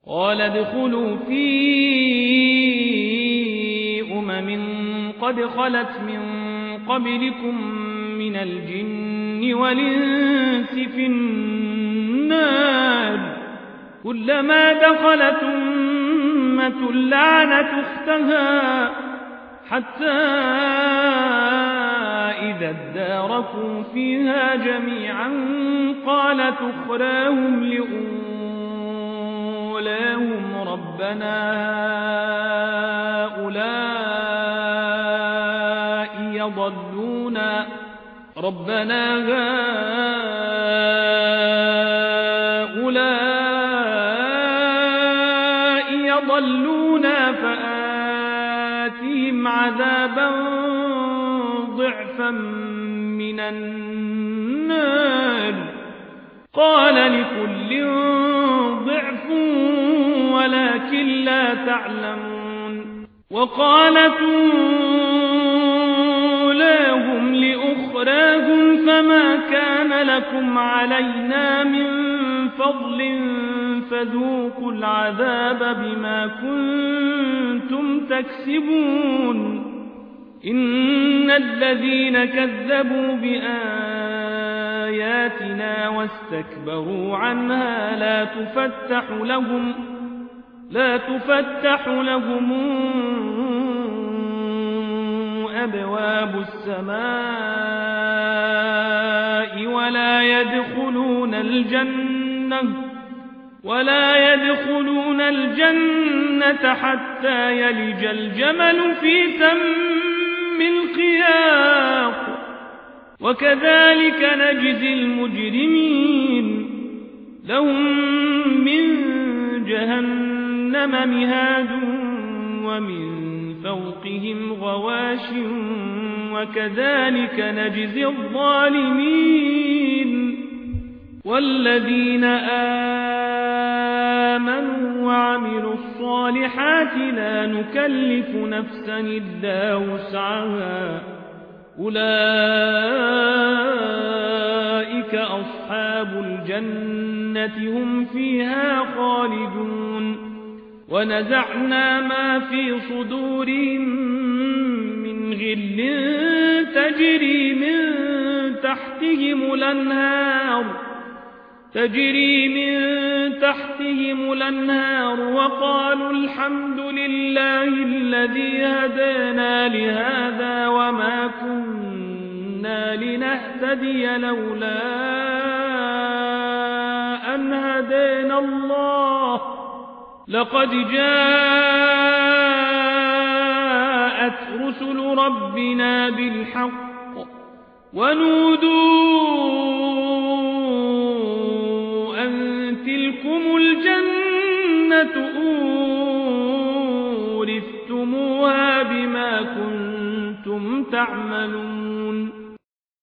قال ادخلوا في قد خلت من قبلكم من الجن والإنس في النار كلما دخلت أمة لعنت أختها حتى إذا اداركوا فيها جميعا قالت أخراهم لأولاهم ربنا هؤلاء يضلونا فآتهم عذابا ضعفا من النار قال لكل ضعف ولكن لا تعلمون وقالت أولاهم لأخراهم فما كان لكم علينا من فضل فذوقوا العذاب بما كنتم تكسبون إن الذين كذبوا بآياتنا واستكبروا عنها لا تفتح لهم أبواب السماء ولا يدخلون الجنة حتى يلج الجمل في سم الخياط وكذلك نجزي المجرمين لهم من جهنم مهاد ومن فوقهم غواش وكذلك نجزي الظالمين والذين آمنوا وعملوا الصالحات لا نكلف نفسا إلا وسعها أولئك أصحاب الجنة هم فيها خالدون ونزعنا ما في صدورهم من غل تجري من تحتهم الأنهار وقالوا الحمد لله الذي هدانا لهذا وما كنا لنهتدي لولا أن هدانا الله لقد جاءت رسل ربنا بالحق ونودوا أن تلكم الجنة أورثتموها بما كنتم تعملون